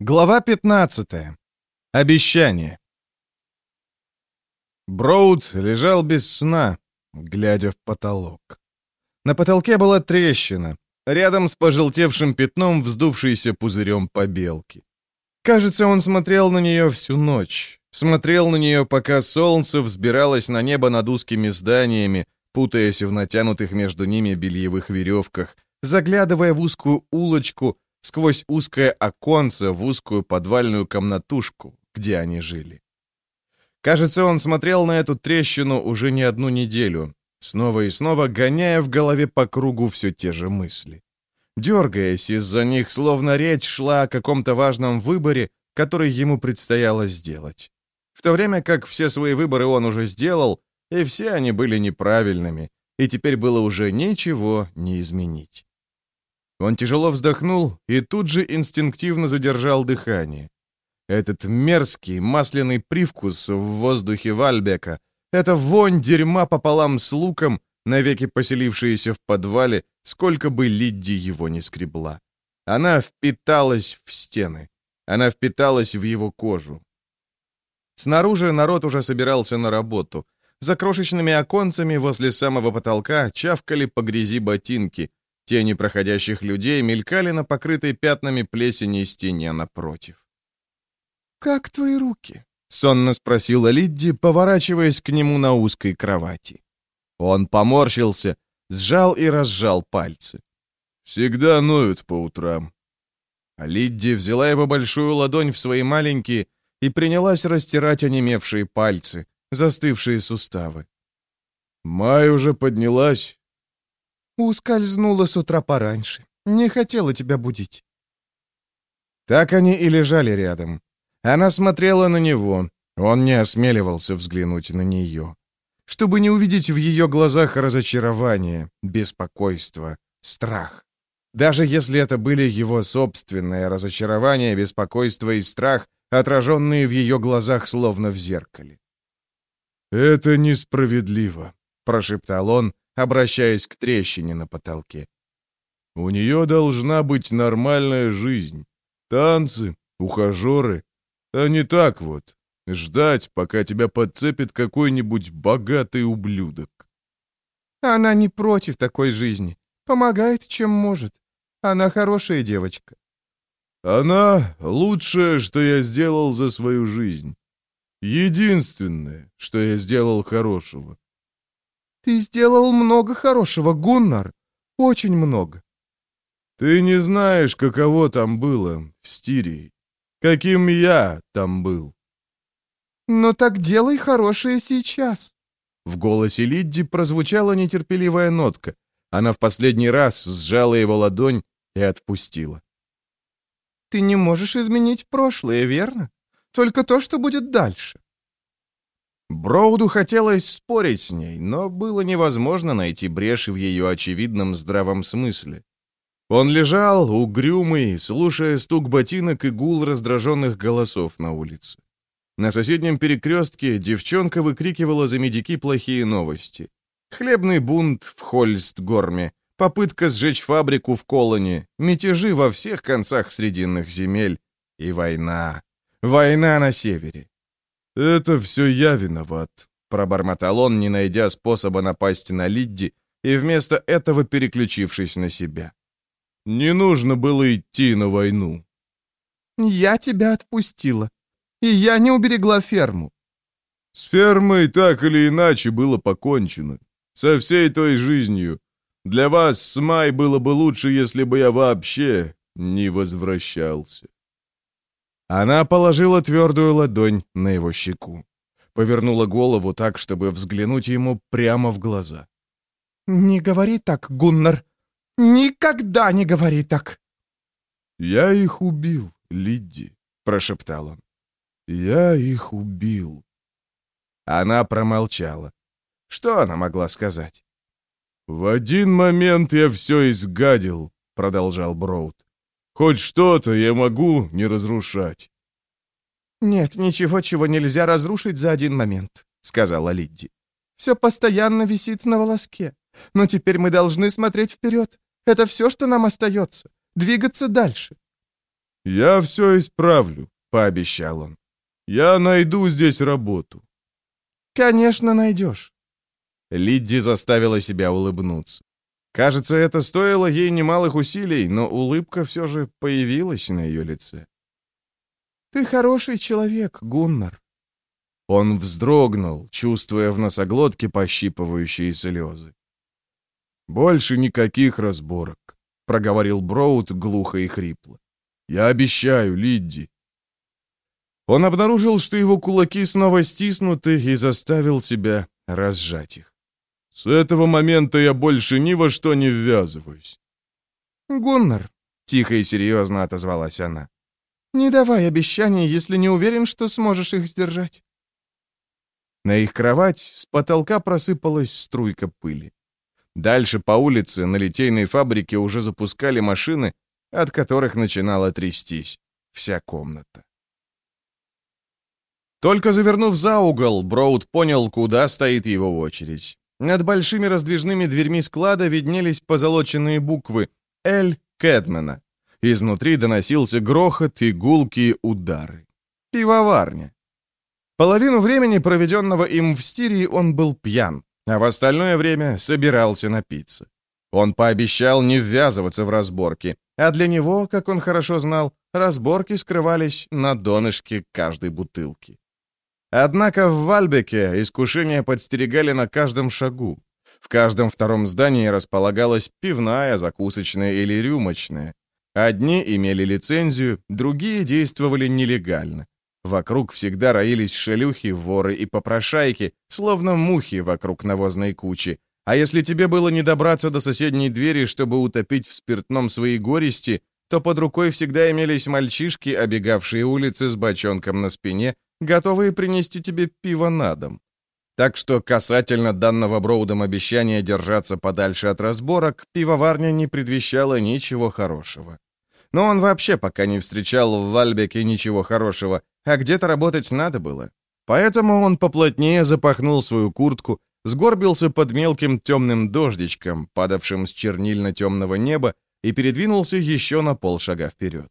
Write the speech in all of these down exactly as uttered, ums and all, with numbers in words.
Глава пятнадцатая. Обещание. Броуд лежал без сна, глядя в потолок. На потолке была трещина, рядом с пожелтевшим пятном вздувшейся пузырем побелки. Кажется, он смотрел на нее всю ночь. Смотрел на нее, пока солнце взбиралось на небо над узкими зданиями, путаясь в натянутых между ними бельевых веревках, заглядывая в узкую улочку, сквозь узкое оконце в узкую подвальную комнатушку, где они жили. Кажется, он смотрел на эту трещину уже не одну неделю, снова и снова гоняя в голове по кругу все те же мысли. Дергаясь из-за них, словно речь шла о каком-то важном выборе, который ему предстояло сделать. В то время как все свои выборы он уже сделал, и все они были неправильными, и теперь было уже ничего не изменить. Он тяжело вздохнул и тут же инстинктивно задержал дыхание. Этот мерзкий масляный привкус в воздухе Вальбека, эта вонь дерьма пополам с луком, навеки поселившаяся в подвале, сколько бы Лидди его не скребла. Она впиталась в стены. Она впиталась в его кожу. Снаружи народ уже собирался на работу. За крошечными оконцами возле самого потолка чавкали по грязи ботинки. Тени проходящих людей мелькали на покрытой пятнами плесени стене напротив. «Как твои руки?» — сонно спросила Лидди, поворачиваясь к нему на узкой кровати. Он поморщился, сжал и разжал пальцы. «Всегда ноют по утрам». А Лидди взяла его большую ладонь в свои маленькие и принялась растирать онемевшие пальцы, застывшие суставы. «Май уже поднялась». «Ускользнула с утра пораньше. Не хотела тебя будить». Так они и лежали рядом. Она смотрела на него. Он не осмеливался взглянуть на нее. Чтобы не увидеть в ее глазах разочарование, беспокойство, страх. Даже если это были его собственное разочарование, беспокойство и страх, отраженные в ее глазах словно в зеркале. «Это несправедливо», — прошептал он, обращаясь к трещине на потолке. «У нее должна быть нормальная жизнь. Танцы, ухажеры, а не так вот. Ждать, пока тебя подцепит какой-нибудь богатый ублюдок». «Она не против такой жизни. Помогает, чем может. Она хорошая девочка». «Она — лучшее, что я сделал за свою жизнь. Единственное, что я сделал хорошего». «Ты сделал много хорошего, Гуннар. Очень много». «Ты не знаешь, каково там было, в Стирии. Каким я там был». «Но так делай хорошее сейчас». В голосе Лидди прозвучала нетерпеливая нотка. Она в последний раз сжала его ладонь и отпустила. «Ты не можешь изменить прошлое, верно? Только то, что будет дальше». Броуду хотелось спорить с ней, но было невозможно найти бреши в ее очевидном здравом смысле. Он лежал, угрюмый, слушая стук ботинок и гул раздраженных голосов на улице. На соседнем перекрестке девчонка выкрикивала за медики плохие новости. Хлебный бунт в Хольстгорме, попытка сжечь фабрику в Колоне, мятежи во всех концах Срединных земель и война. Война на севере. «Это все я виноват», — пробормотал он, не найдя способа напасть на Лидди, и вместо этого переключившись на себя. «Не нужно было идти на войну». «Я тебя отпустила, и я не уберегла ферму». «С фермой так или иначе было покончено. Со всей той жизнью. Для вас с Май было бы лучше, если бы я вообще не возвращался». Она положила твердую ладонь на его щеку. Повернула голову так, чтобы взглянуть ему прямо в глаза. «Не говори так, Гуннар. Никогда не говори так!» «Я их убил, Лидди», — прошептал он. «Я их убил». Она промолчала. Что она могла сказать? «В один момент я все изгадил», — продолжал Броуд. «Хоть что-то я могу не разрушать». «Нет ничего, чего нельзя разрушить за один момент», — сказала Лидди. «Все постоянно висит на волоске. Но теперь мы должны смотреть вперед. Это все, что нам остается. Двигаться дальше». «Я все исправлю», — пообещал он. «Я найду здесь работу». «Конечно найдешь». Лидди заставила себя улыбнуться. Кажется, это стоило ей немалых усилий, но улыбка все же появилась на ее лице. «Ты хороший человек, Гуннар». Он вздрогнул, чувствуя в носоглотке пощипывающие слезы. «Больше никаких разборок», — проговорил Броуд глухо и хрипло. «Я обещаю, Лидди». Он обнаружил, что его кулаки снова стиснуты, и заставил себя разжать их. «С этого момента я больше ни во что не ввязываюсь». «Гуннар», — тихо и серьезно отозвалась она, — «не давай обещаний, если не уверен, что сможешь их сдержать». На их кровать с потолка просыпалась струйка пыли. Дальше по улице на литейной фабрике уже запускали машины, от которых начинала трястись вся комната. Только завернув за угол, Броуд понял, куда стоит его очередь. Над большими раздвижными дверьми склада виднелись позолоченные буквы «Л. Кэдмена». Изнутри доносился грохот и гулкие удары. Пивоварня. Половину времени, проведенного им в Стирии, он был пьян, а в остальное время собирался напиться. Он пообещал не ввязываться в разборки, а для него, как он хорошо знал, разборки скрывались на донышке каждой бутылки. Однако в Вальбеке искушения подстерегали на каждом шагу. В каждом втором здании располагалась пивная, закусочная или рюмочная. Одни имели лицензию, другие действовали нелегально. Вокруг всегда роились шелюхи, воры и попрошайки, словно мухи вокруг навозной кучи. А если тебе было не добраться до соседней двери, чтобы утопить в спиртном свои горести, то под рукой всегда имелись мальчишки, обегавшие улицы с бочонком на спине, готовые принести тебе пиво на дом. Так что касательно данного Броудом обещания держаться подальше от разборок, пивоварня не предвещала ничего хорошего. Но он вообще пока не встречал в Вальбеке ничего хорошего, а где-то работать надо было. Поэтому он поплотнее запахнул свою куртку, сгорбился под мелким темным дождичком, падавшим с чернильно-темного неба, и передвинулся еще на полшага вперед.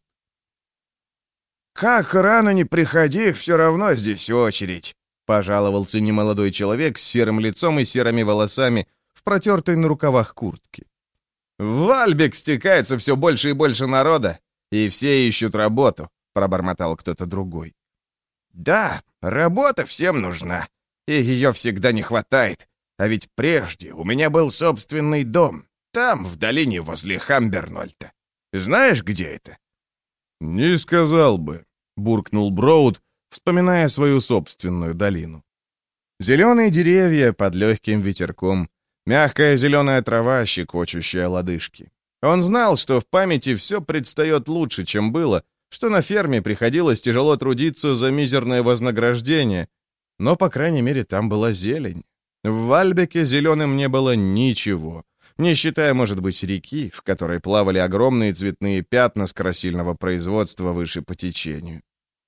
«Как рано не приходи, все равно здесь очередь», — пожаловался немолодой человек с серым лицом и серыми волосами в протертой на рукавах куртке. «В Вальбек стекается все больше и больше народа, и все ищут работу», — пробормотал кто-то другой. «Да, работа всем нужна, и ее всегда не хватает. А ведь прежде у меня был собственный дом, там, в долине возле Хамбернольта. Знаешь, где это?» «Не сказал бы», — буркнул Броуд, вспоминая свою собственную долину. Зеленые деревья под легким ветерком, мягкая зеленая трава, щекочущая лодыжки. Он знал, что в памяти все предстает лучше, чем было, что на ферме приходилось тяжело трудиться за мизерное вознаграждение, но, по крайней мере, там была зелень. В Вальбеке зеленым не было ничего, не считая, может быть, реки, в которой плавали огромные цветные пятна с красильного производства выше по течению.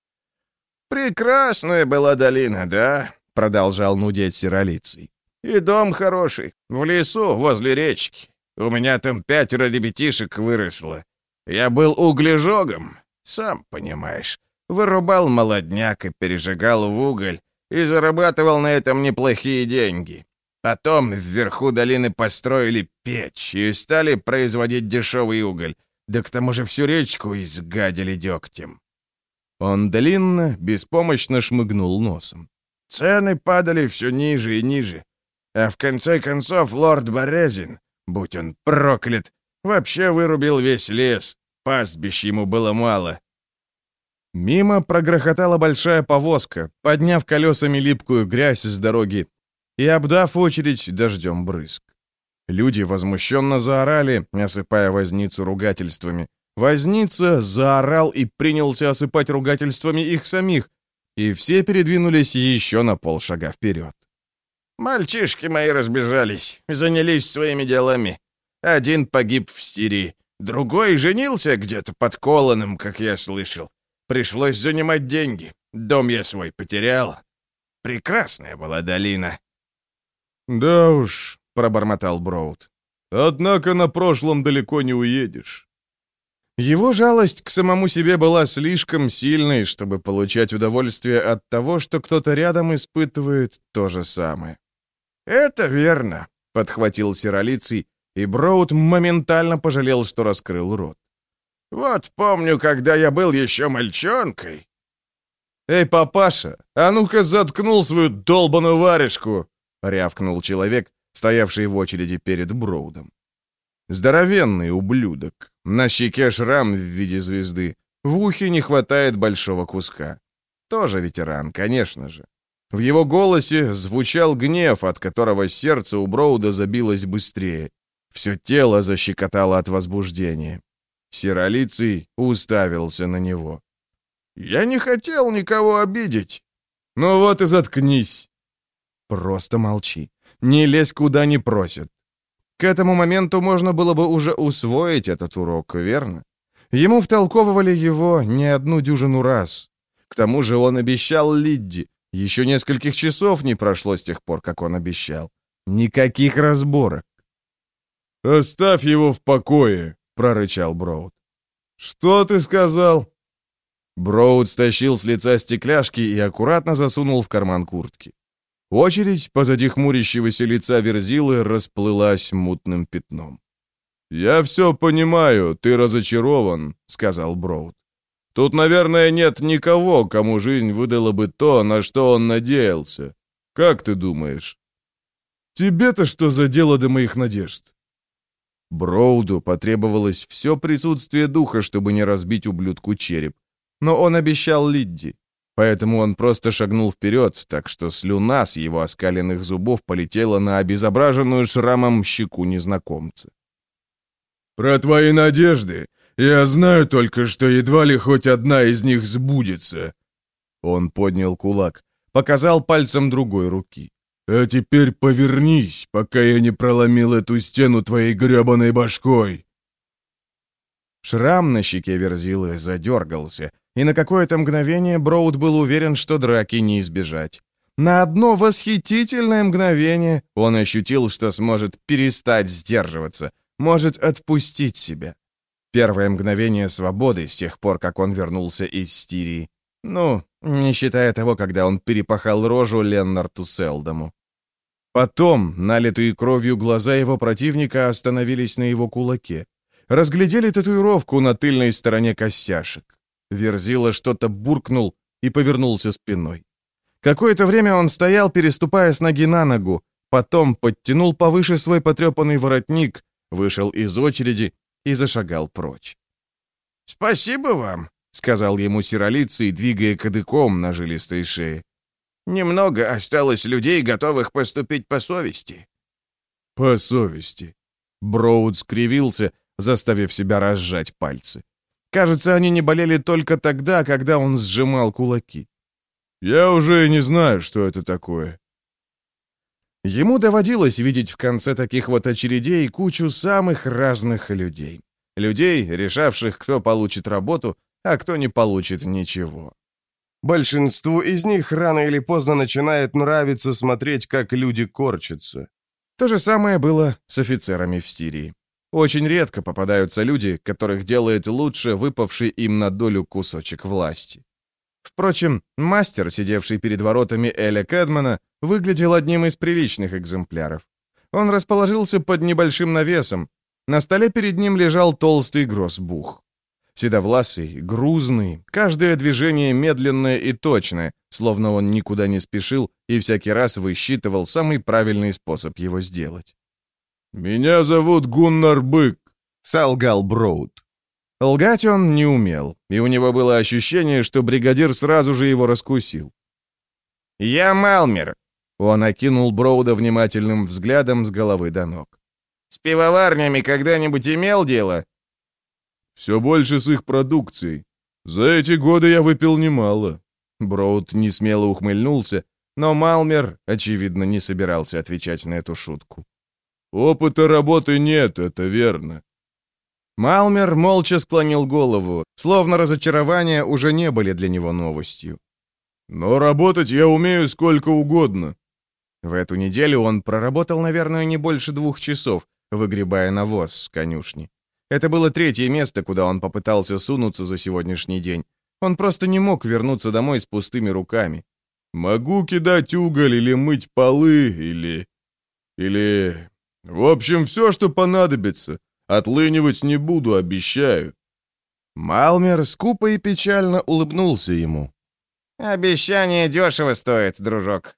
«Прекрасная была долина, да?» — продолжал нудеть Серолицый. «И дом хороший, в лесу, возле речки. У меня там пятеро ребятишек выросло. Я был углежогом, сам понимаешь. Вырубал молодняк и пережигал в уголь, и зарабатывал на этом неплохие деньги. Потом вверху долины построили печь и стали производить дешевый уголь, да к тому же всю речку изгадили дегтем». Он длинно, беспомощно шмыгнул носом. «Цены падали все ниже и ниже. А в конце концов лорд Борезин, будь он проклят, вообще вырубил весь лес. Пастбищ ему было мало». Мимо прогрохотала большая повозка, подняв колесами липкую грязь с дороги и обдав очередь дождем брызг. Люди возмущенно заорали, осыпая возницу ругательствами. Возница заорал и принялся осыпать ругательствами их самих, и все передвинулись еще на полшага вперед. «Мальчишки мои разбежались, занялись своими делами. Один погиб в Стирии, другой женился где-то под Колоном, как я слышал. Пришлось занимать деньги, дом я свой потерял. Прекрасная была долина». «Да уж», — пробормотал Броуд. «Однако на прошлом далеко не уедешь». Его жалость к самому себе была слишком сильной, чтобы получать удовольствие от того, что кто-то рядом испытывает то же самое. «Это верно», — подхватил Серолицый, и Броуд моментально пожалел, что раскрыл рот. «Вот помню, когда я был еще мальчонкой». «Эй, папаша, а ну-ка заткнул свою долбаную варежку!» — рявкнул человек, стоявший в очереди перед Броудом. Здоровенный ублюдок. На щеке шрам в виде звезды. В ухе не хватает большого куска. Тоже ветеран, конечно же. В его голосе звучал гнев, от которого сердце у Броуда забилось быстрее. Все тело защекотало от возбуждения. Серолицый уставился на него. «Я не хотел никого обидеть». «Ну вот и заткнись». «Просто молчи. Не лезь, куда не просят». К этому моменту можно было бы уже усвоить этот урок, верно? Ему втолковывали его не одну дюжину раз. К тому же он обещал Лидди. Еще нескольких часов не прошло с тех пор, как он обещал. Никаких разборок. «Оставь его в покое», — прорычал Броуд. «Что ты сказал?» Броуд стащил с лица стекляшки и аккуратно засунул в карман куртки. Очередь позади хмурящегося лица Верзилы расплылась мутным пятном. «Я все понимаю, ты разочарован», — сказал Броуд. «Тут, наверное, нет никого, кому жизнь выдала бы то, на что он надеялся. Как ты думаешь?» «Тебе-то что за дело до моих надежд?» Броуду потребовалось все присутствие духа, чтобы не разбить ублюдку череп. Но он обещал Лидди. Поэтому он просто шагнул вперед, так что слюна с его оскаленных зубов полетела на обезображенную шрамом щеку незнакомца. «Про твои надежды я знаю только, что едва ли хоть одна из них сбудется». Он поднял кулак, показал пальцем другой руки. «А теперь повернись, пока я не проломил эту стену твоей гребаной башкой». Шрам на щеке Верзилы задергался, и на какое-то мгновение Броуд был уверен, что драки не избежать. На одно восхитительное мгновение он ощутил, что сможет перестать сдерживаться, может отпустить себя. Первое мгновение свободы с тех пор, как он вернулся из Стирии. Ну, не считая того, когда он перепахал рожу Леннарту Селдому. Потом, налитые кровью глаза его противника остановились на его кулаке. Разглядели татуировку на тыльной стороне костяшек. Верзила что-то буркнул и повернулся спиной. Какое-то время он стоял, переступая с ноги на ногу, потом подтянул повыше свой потрепанный воротник, вышел из очереди и зашагал прочь. «Спасибо вам», — сказал ему Серолицый, двигая кадыком на жилистой шее. «Немного осталось людей, готовых поступить по совести». «По совести». Броуд скривился, заставив себя разжать пальцы. Кажется, они не болели только тогда, когда он сжимал кулаки. «Я уже не знаю, что это такое». Ему доводилось видеть в конце таких вот очередей кучу самых разных людей. Людей, решавших, кто получит работу, а кто не получит ничего. Большинству из них рано или поздно начинает нравиться смотреть, как люди корчатся. То же самое было с офицерами в Стирии. Очень редко попадаются люди, которых делает лучше выпавший им на долю кусочек власти. Впрочем, мастер, сидевший перед воротами Эля Кэдмана, выглядел одним из приличных экземпляров. Он расположился под небольшим навесом. На столе перед ним лежал толстый гроссбух. Седовласый, грузный, каждое движение медленное и точное, словно он никуда не спешил и всякий раз высчитывал самый правильный способ его сделать. «Меня зовут Гуннар Бык», — солгал Броуд. Лгать он не умел, и у него было ощущение, что бригадир сразу же его раскусил. «Я Малмер», — он окинул Броуда внимательным взглядом с головы до ног. «С пивоварнями когда-нибудь имел дело?» «Все больше с их продукцией. За эти годы я выпил немало». Броуд несмело ухмыльнулся, но Малмер, очевидно, не собирался отвечать на эту шутку. «Опыта работы нет, это верно». Малмер молча склонил голову, словно разочарования уже не были для него новостью. «Но работать я умею сколько угодно». В эту неделю он проработал, наверное, не больше двух часов, выгребая навоз с конюшни. Это было третье место, куда он попытался сунуться за сегодняшний день. Он просто не мог вернуться домой с пустыми руками. «Могу кидать уголь или мыть полы, или... или... В общем, все, что понадобится. Отлынивать не буду, обещаю». Малмер скупо и печально улыбнулся ему. «Обещание дешево стоит, дружок».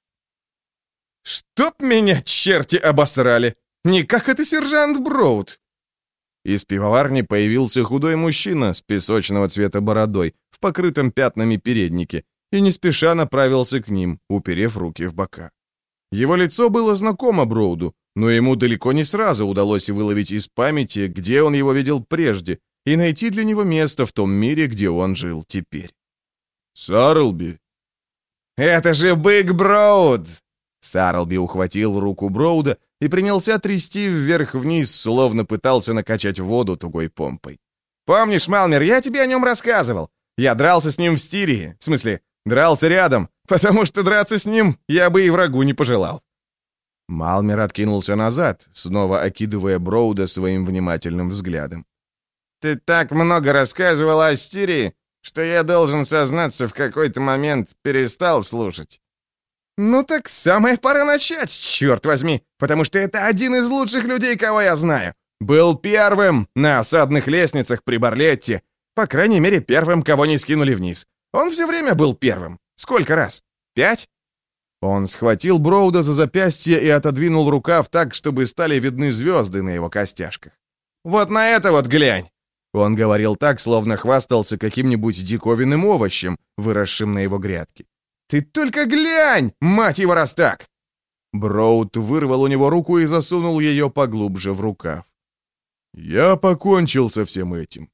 «Чтоб меня черти обосрали! Не как это сержант Броуд!» Из пивоварни появился худой мужчина с песочного цвета бородой в покрытом пятнами переднике и не спеша направился к ним, уперев руки в бока. Его лицо было знакомо Броуду, но ему далеко не сразу удалось выловить из памяти, где он его видел прежде, и найти для него место в том мире, где он жил теперь. «Сарлби!» «Это же Биг Броуд!» Сарлби ухватил руку Броуда и принялся трясти вверх-вниз, словно пытался накачать воду тугой помпой. «Помнишь, Малмер, я тебе о нем рассказывал? Я дрался с ним в Стирии, в смысле, дрался рядом, потому что драться с ним я бы и врагу не пожелал». Малмер откинулся назад, снова окидывая Броуда своим внимательным взглядом. «Ты так много рассказывал о Стирии, что я должен сознаться, в какой-то момент перестал слушать». «Ну так самое пора начать, черт возьми, потому что это один из лучших людей, кого я знаю. Был первым на осадных лестницах при Барлетте, по крайней мере, первым, кого не скинули вниз. Он все время был первым. Сколько раз? Пять?» Он схватил Броуда за запястье и отодвинул рукав так, чтобы стали видны звезды на его костяшках. «Вот на это вот глянь!» Он говорил так, словно хвастался каким-нибудь диковинным овощем, выросшим на его грядке. «Ты только глянь, мать его, раз так!» Броуд вырвал у него руку и засунул ее поглубже в рукав. «Я покончил со всем этим».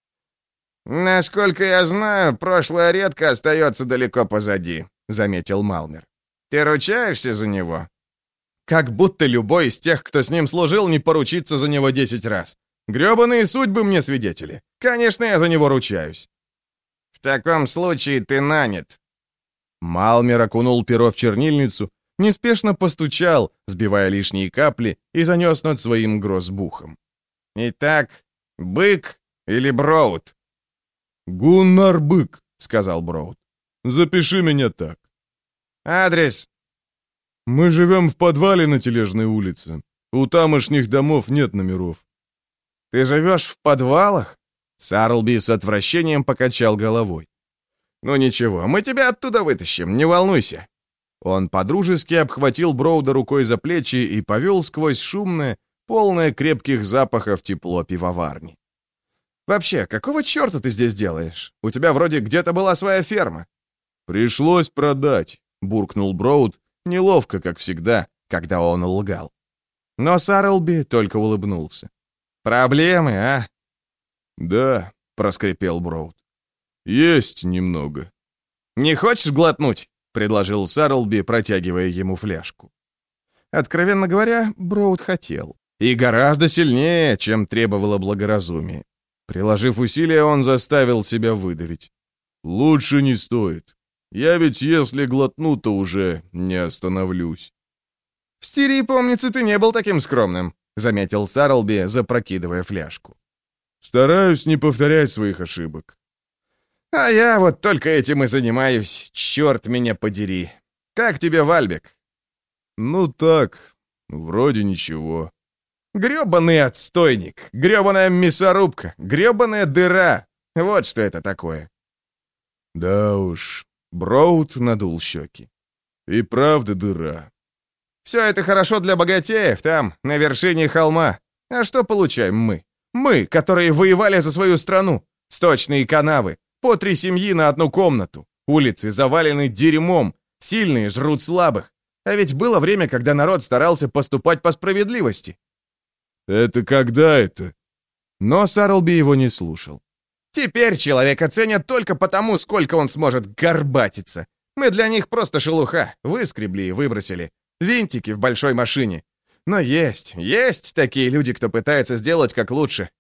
«Насколько я знаю, прошлое редко остается далеко позади», — заметил Малмер. «Ты ручаешься за него?» «Как будто любой из тех, кто с ним служил, не поручится за него десять раз. Грёбаные судьбы мне свидетели. Конечно, я за него ручаюсь». «В таком случае ты нанят». Малмер окунул перо в чернильницу, неспешно постучал, сбивая лишние капли, и занес над своим грозбухом. «Итак, Бык или Броуд?» «Гуннар Бык», — сказал Броуд. «Запиши меня так». «Адрес?» «Мы живем в подвале на Тележной улице. У тамошних домов нет номеров». «Ты живешь в подвалах?» Сарлби с отвращением покачал головой. «Ну ничего, мы тебя оттуда вытащим, не волнуйся». Он подружески обхватил Броуда рукой за плечи и повел сквозь шумное, полное крепких запахов тепло пивоварни. «Вообще, какого черта ты здесь делаешь? У тебя вроде где-то была своя ферма». «Пришлось продать», — буркнул Броуд, неловко, как всегда, когда он лгал. Но Сарлби только улыбнулся. «Проблемы, а?» «Да», — проскрипел Броуд. «Есть немного». «Не хочешь глотнуть?» — предложил Сарлби, протягивая ему фляжку. Откровенно говоря, Броуд хотел. И гораздо сильнее, чем требовало благоразумие. Приложив усилия, он заставил себя выдавить. «Лучше не стоит. Я ведь, если глотну, то уже не остановлюсь». «В Стирии, помнится, ты не был таким скромным», — заметил Сарлби, запрокидывая фляжку. «Стараюсь не повторять своих ошибок». «А я вот только этим и занимаюсь, черт меня подери. Как тебе, Вальбек?» «Ну так, вроде ничего». «Грёбаный отстойник, грёбаная мясорубка, грёбаная дыра. Вот что это такое». «Да уж», — Броуд надул щеки. «И правда дыра». «Все это хорошо для богатеев, там, на вершине холма. А что получаем мы? Мы, которые воевали за свою страну. Сточные канавы, по три семьи на одну комнату. Улицы завалены дерьмом, сильные жрут слабых. А ведь было время, когда народ старался поступать по справедливости». «Это когда это?» Но Сарлби его не слушал. «Теперь человека ценят только потому, сколько он сможет горбатиться. Мы для них просто шелуха, выскребли и выбросили. Винтики в большой машине. Но есть, есть такие люди, кто пытается сделать как лучше».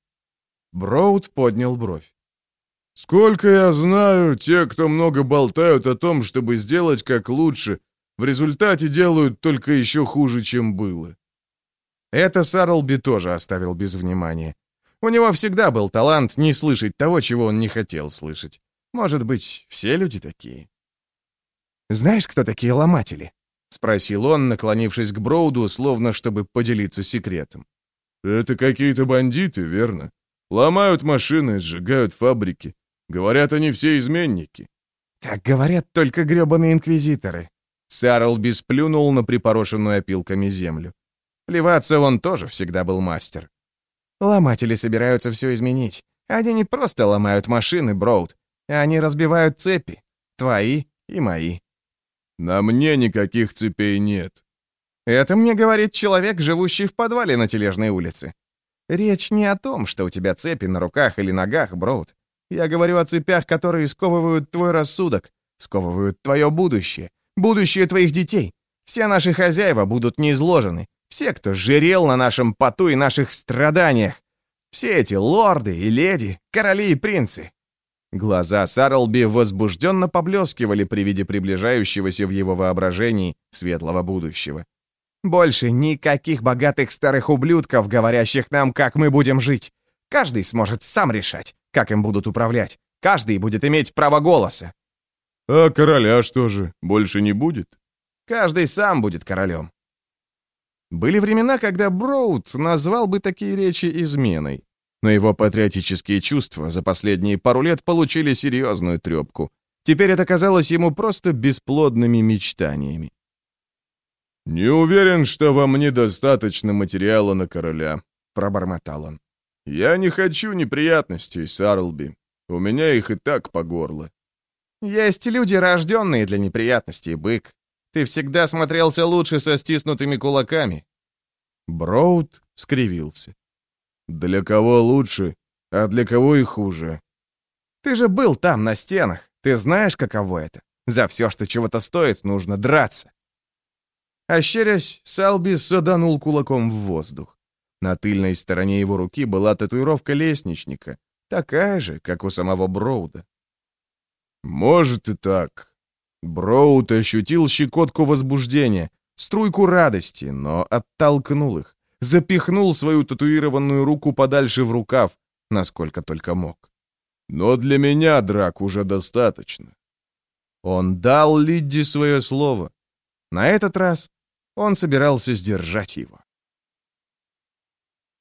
Броуд поднял бровь. «Сколько я знаю, те, кто много болтают о том, чтобы сделать как лучше, в результате делают только еще хуже, чем было». Это Сарлби тоже оставил без внимания. У него всегда был талант не слышать того, чего он не хотел слышать. Может быть, все люди такие. «Знаешь, кто такие ломатели?» — спросил он, наклонившись к Броуду, словно чтобы поделиться секретом. «Это какие-то бандиты, верно? Ломают машины, сжигают фабрики. Говорят, они все изменники». «Так говорят только грёбаные инквизиторы». Сарлби сплюнул на припорошенную опилками землю. Плеваться он тоже всегда был мастер. «Ломатели собираются все изменить. Они не просто ломают машины, Броуд. Они разбивают цепи. Твои и мои». «На мне никаких цепей нет». «Это мне говорит человек, живущий в подвале на Тележной улице. Речь не о том, что у тебя цепи на руках или ногах, Броуд. Я говорю о цепях, которые сковывают твой рассудок, сковывают твое будущее, будущее твоих детей. Все наши хозяева будут ниизложены. Все, кто жирел на нашем поту и наших страданиях. Все эти лорды и леди, короли и принцы». Глаза Сарлби возбужденно поблескивали при виде приближающегося в его воображении светлого будущего. «Больше никаких богатых старых ублюдков, говорящих нам, как мы будем жить. Каждый сможет сам решать, как им будут управлять. Каждый будет иметь право голоса». «А короля что же, больше не будет?» «Каждый сам будет королем». Были времена, когда Броуд назвал бы такие речи изменой. Но его патриотические чувства за последние пару лет получили серьезную трепку. Теперь это казалось ему просто бесплодными мечтаниями. «Не уверен, что во мне достаточно материала на короля», — пробормотал он. «Я не хочу неприятностей, Сарлби. У меня их и так по горло». «Есть люди, рожденные для неприятностей, бык. Ты всегда смотрелся лучше со стиснутыми кулаками». Броуд скривился. «Для кого лучше, а для кого и хуже?» «Ты же был там, на стенах. Ты знаешь, каково это. За все, что чего-то стоит, нужно драться». Ощерясь, Салби саданул кулаком в воздух. На тыльной стороне его руки была татуировка лестничника, такая же, как у самого Броуда. «Может и так». Броуд ощутил щекотку возбуждения, струйку радости, но оттолкнул их, запихнул свою татуированную руку подальше в рукав, насколько только мог. «Но для меня драк уже достаточно». Он дал Лидди свое слово. На этот раз он собирался сдержать его.